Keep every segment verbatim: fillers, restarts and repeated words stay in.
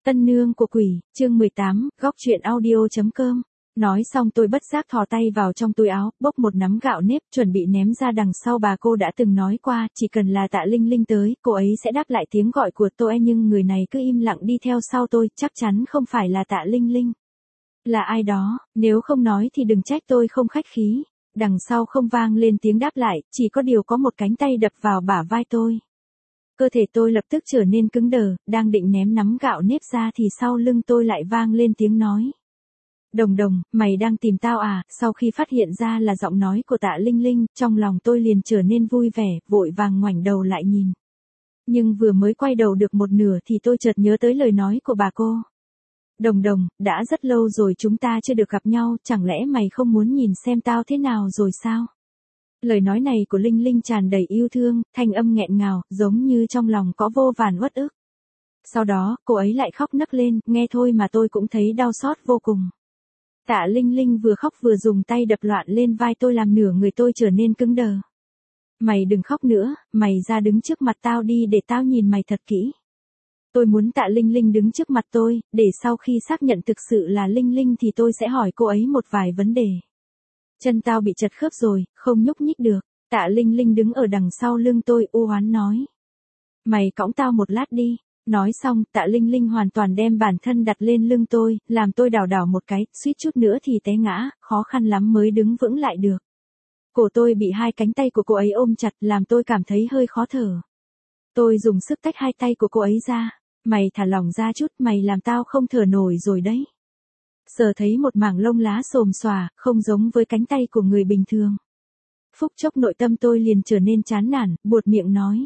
Tân nương của quỷ, chương mười tám, góc truyện audio.com. Nói xong tôi bất giác thò tay vào trong túi áo, bốc một nắm gạo nếp, chuẩn bị ném ra đằng sau. Bà cô đã từng nói qua, chỉ cần là Tạ Linh Linh tới, cô ấy sẽ đáp lại tiếng gọi của tôi, nhưng người này cứ im lặng đi theo sau tôi, chắc chắn không phải là Tạ Linh Linh. Là ai đó, nếu không nói thì đừng trách tôi không khách khí. Đằng sau không vang lên tiếng đáp lại, chỉ có điều có một cánh tay đập vào bả vai tôi. Cơ thể tôi lập tức trở nên cứng đờ, đang định ném nắm gạo nếp ra thì sau lưng tôi lại vang lên tiếng nói. Đồng đồng, mày đang tìm tao à? Sau khi phát hiện ra là giọng nói của Tạ Linh Linh, trong lòng tôi liền trở nên vui vẻ, vội vàng ngoảnh đầu lại nhìn. Nhưng vừa mới quay đầu được một nửa thì tôi chợt nhớ tới lời nói của bà cô. Đồng đồng, đã rất lâu rồi chúng ta chưa được gặp nhau, chẳng lẽ mày không muốn nhìn xem tao thế nào rồi sao? Lời nói này của Linh Linh tràn đầy yêu thương, thanh âm nghẹn ngào, giống như trong lòng có vô vàn uất ức. Sau đó, cô ấy lại khóc nấc lên, nghe thôi mà tôi cũng thấy đau xót vô cùng. Tạ Linh Linh vừa khóc vừa dùng tay đập loạn lên vai tôi làm nửa người tôi trở nên cứng đờ. Mày đừng khóc nữa, mày ra đứng trước mặt tao đi để tao nhìn mày thật kỹ. Tôi muốn Tạ Linh Linh đứng trước mặt tôi, để sau khi xác nhận thực sự là Linh Linh thì tôi sẽ hỏi cô ấy một vài vấn đề. Chân tao bị chật khớp rồi, không nhúc nhích được. Tạ Linh Linh đứng ở đằng sau lưng tôi u oán nói. Mày cõng tao một lát đi. Nói xong, Tạ Linh Linh hoàn toàn đem bản thân đặt lên lưng tôi, làm tôi đảo đảo một cái, suýt chút nữa thì té ngã, khó khăn lắm mới đứng vững lại được. Cổ tôi bị hai cánh tay của cô ấy ôm chặt, làm tôi cảm thấy hơi khó thở. Tôi dùng sức tách hai tay của cô ấy ra. Mày thả lỏng ra chút, mày làm tao không thở nổi rồi đấy. Sờ thấy một mảng lông lá xồm xòa, không giống với cánh tay của người bình thường. Phút chốc nội tâm tôi liền trở nên chán nản, buột miệng nói.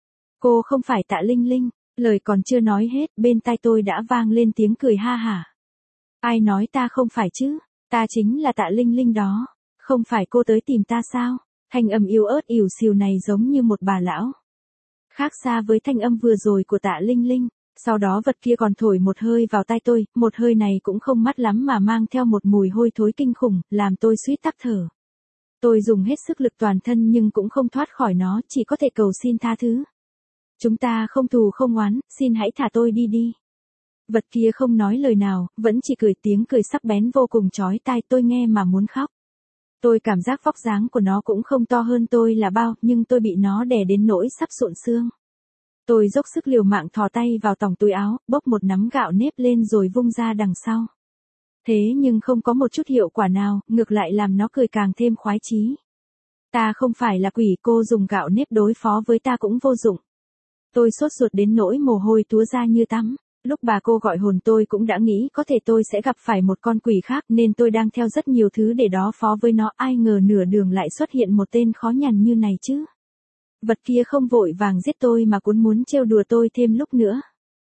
Cô không phải Tạ Linh Linh. Lời còn chưa nói hết, bên tai tôi đã vang lên tiếng cười ha hả. Ai nói ta không phải chứ? Ta chính là Tạ Linh Linh đó. Không phải cô tới tìm ta sao? Thanh âm yếu ớt ỉu xìu này giống như một bà lão. Khác xa với thanh âm vừa rồi của Tạ Linh Linh. Sau đó vật kia còn thổi một hơi vào tai tôi, một hơi này cũng không mát lắm mà mang theo một mùi hôi thối kinh khủng, làm tôi suýt tắc thở. Tôi dùng hết sức lực toàn thân nhưng cũng không thoát khỏi nó, chỉ có thể cầu xin tha thứ. Chúng ta không thù không oán, xin hãy thả tôi đi đi. Vật kia không nói lời nào, vẫn chỉ cười tiếng cười sắc bén vô cùng chói tai, tôi nghe mà muốn khóc. Tôi cảm giác vóc dáng của nó cũng không to hơn tôi là bao, nhưng tôi bị nó đè đến nỗi sắp sụn xương. Tôi dốc sức liều mạng thò tay vào tòng túi áo, bốc một nắm gạo nếp lên rồi vung ra đằng sau. Thế nhưng không có một chút hiệu quả nào, ngược lại làm nó cười càng thêm khoái chí. Ta không phải là quỷ, cô dùng gạo nếp đối phó với ta cũng vô dụng. Tôi sốt ruột đến nỗi mồ hôi túa ra như tắm. Lúc bà cô gọi hồn tôi cũng đã nghĩ có thể tôi sẽ gặp phải một con quỷ khác nên tôi đang theo rất nhiều thứ để đối phó với nó, ai ngờ nửa đường lại xuất hiện một tên khó nhằn như này chứ. Vật kia không vội vàng giết tôi mà cũng muốn trêu đùa tôi thêm lúc nữa.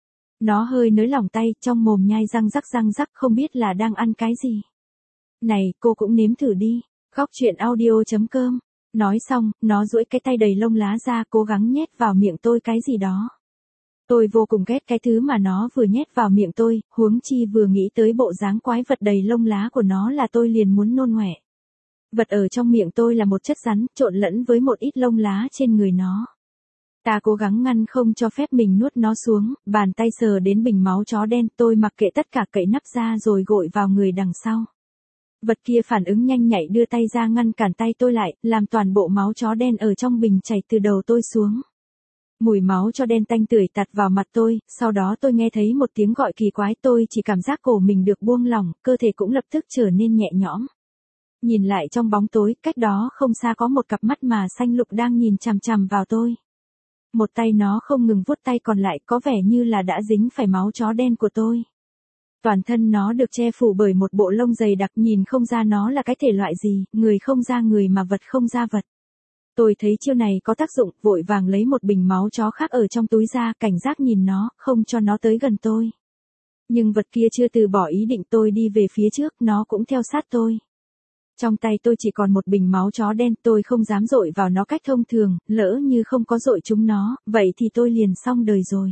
Nó hơi nới lỏng tay, trong mồm nhai răng rắc răng rắc, không biết là đang ăn cái gì. Này, cô cũng nếm thử đi. Góc truyện audio.com. Nói xong, nó duỗi cái tay đầy lông lá ra cố gắng nhét vào miệng tôi cái gì đó. Tôi vô cùng ghét cái thứ mà nó vừa nhét vào miệng tôi, huống chi vừa nghĩ tới bộ dáng quái vật đầy lông lá của nó là tôi liền muốn nôn ngoẻ. Vật ở trong miệng tôi là một chất rắn, trộn lẫn với một ít lông lá trên người nó. Ta cố gắng ngăn không cho phép mình nuốt nó xuống, bàn tay sờ đến bình máu chó đen, tôi mặc kệ tất cả cậy nắp ra rồi gội vào người đằng sau. Vật kia phản ứng nhanh nhạy đưa tay ra ngăn cản tay tôi lại, làm toàn bộ máu chó đen ở trong bình chảy từ đầu tôi xuống. Mùi máu chó đen tanh tưởi tạt vào mặt tôi, sau đó tôi nghe thấy một tiếng gọi kỳ quái, tôi chỉ cảm giác cổ mình được buông lỏng, cơ thể cũng lập tức trở nên nhẹ nhõm. Nhìn lại trong bóng tối, cách đó không xa có một cặp mắt mà xanh lục đang nhìn chằm chằm vào tôi. Một tay nó không ngừng vuốt tay còn lại, có vẻ như là đã dính phải máu chó đen của tôi. Toàn thân nó được che phủ bởi một bộ lông dày đặc, nhìn không ra nó là cái thể loại gì, người không ra người mà vật không ra vật. Tôi thấy chiêu này có tác dụng, vội vàng lấy một bình máu chó khác ở trong túi ra, cảnh giác nhìn nó, không cho nó tới gần tôi. Nhưng vật kia chưa từ bỏ ý định tôi đi về phía trước, nó cũng theo sát tôi. Trong tay tôi chỉ còn một bình máu chó đen, tôi không dám dội vào nó cách thông thường, lỡ như không có dội chúng nó, vậy thì tôi liền xong đời rồi.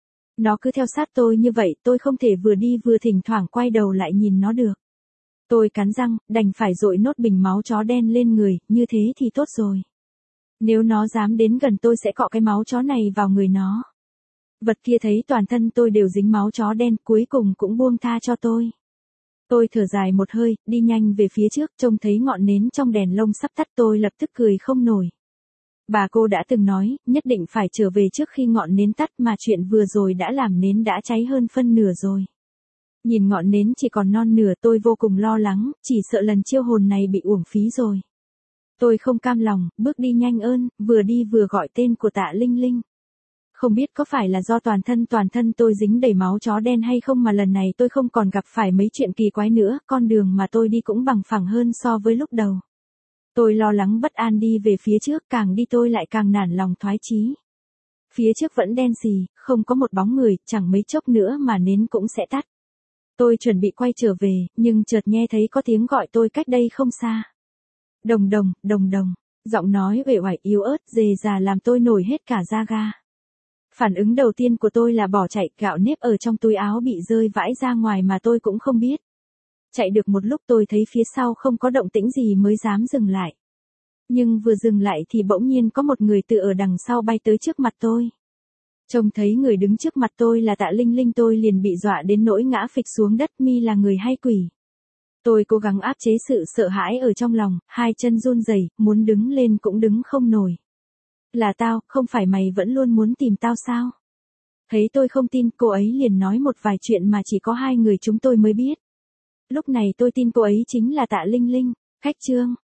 Nó cứ theo sát tôi như vậy, tôi không thể vừa đi vừa thỉnh thoảng quay đầu lại nhìn nó được. Tôi cắn răng, đành phải dội nốt bình máu chó đen lên người, như thế thì tốt rồi. Nếu nó dám đến gần tôi sẽ cọ cái máu chó này vào người nó. Vật kia thấy toàn thân tôi đều dính máu chó đen, cuối cùng cũng buông tha cho tôi. Tôi thở dài một hơi, đi nhanh về phía trước, trông thấy ngọn nến trong đèn lông sắp tắt, tôi lập tức cười không nổi. Bà cô đã từng nói, nhất định phải trở về trước khi ngọn nến tắt, mà chuyện vừa rồi đã làm nến đã cháy hơn phân nửa rồi. Nhìn ngọn nến chỉ còn non nửa, tôi vô cùng lo lắng, chỉ sợ lần chiêu hồn này bị uổng phí rồi. Tôi không cam lòng, bước đi nhanh ơn, vừa đi vừa gọi tên của Tạ Linh Linh. Không biết có phải là do toàn thân toàn thân tôi dính đầy máu chó đen hay không mà lần này tôi không còn gặp phải mấy chuyện kỳ quái nữa, con đường mà tôi đi cũng bằng phẳng hơn so với lúc đầu. Tôi lo lắng bất an đi về phía trước, càng đi tôi lại càng nản lòng thoái chí. Phía trước vẫn đen xì, không có một bóng người, chẳng mấy chốc nữa mà nến cũng sẽ tắt. Tôi chuẩn bị quay trở về, nhưng chợt nghe thấy có tiếng gọi tôi cách đây không xa. Đồng đồng, đồng đồng, giọng nói uể oải yếu ớt dề dà làm tôi nổi hết cả da ga. Phản ứng đầu tiên của tôi là bỏ chạy, gạo nếp ở trong túi áo bị rơi vãi ra ngoài mà tôi cũng không biết. Chạy được một lúc tôi thấy phía sau không có động tĩnh gì mới dám dừng lại. Nhưng vừa dừng lại thì bỗng nhiên có một người từ ở đằng sau bay tới trước mặt tôi. Trông thấy người đứng trước mặt tôi là Tạ Linh Linh, tôi liền bị dọa đến nỗi ngã phịch xuống đất. Mi là người hay quỷ? Tôi cố gắng áp chế sự sợ hãi ở trong lòng, hai chân run rẩy, muốn đứng lên cũng đứng không nổi. Là tao, không phải mày vẫn luôn muốn tìm tao sao? Thấy tôi không tin, cô ấy liền nói một vài chuyện mà chỉ có hai người chúng tôi mới biết. Lúc này tôi tin cô ấy chính là Tạ Linh Linh. Khách trương,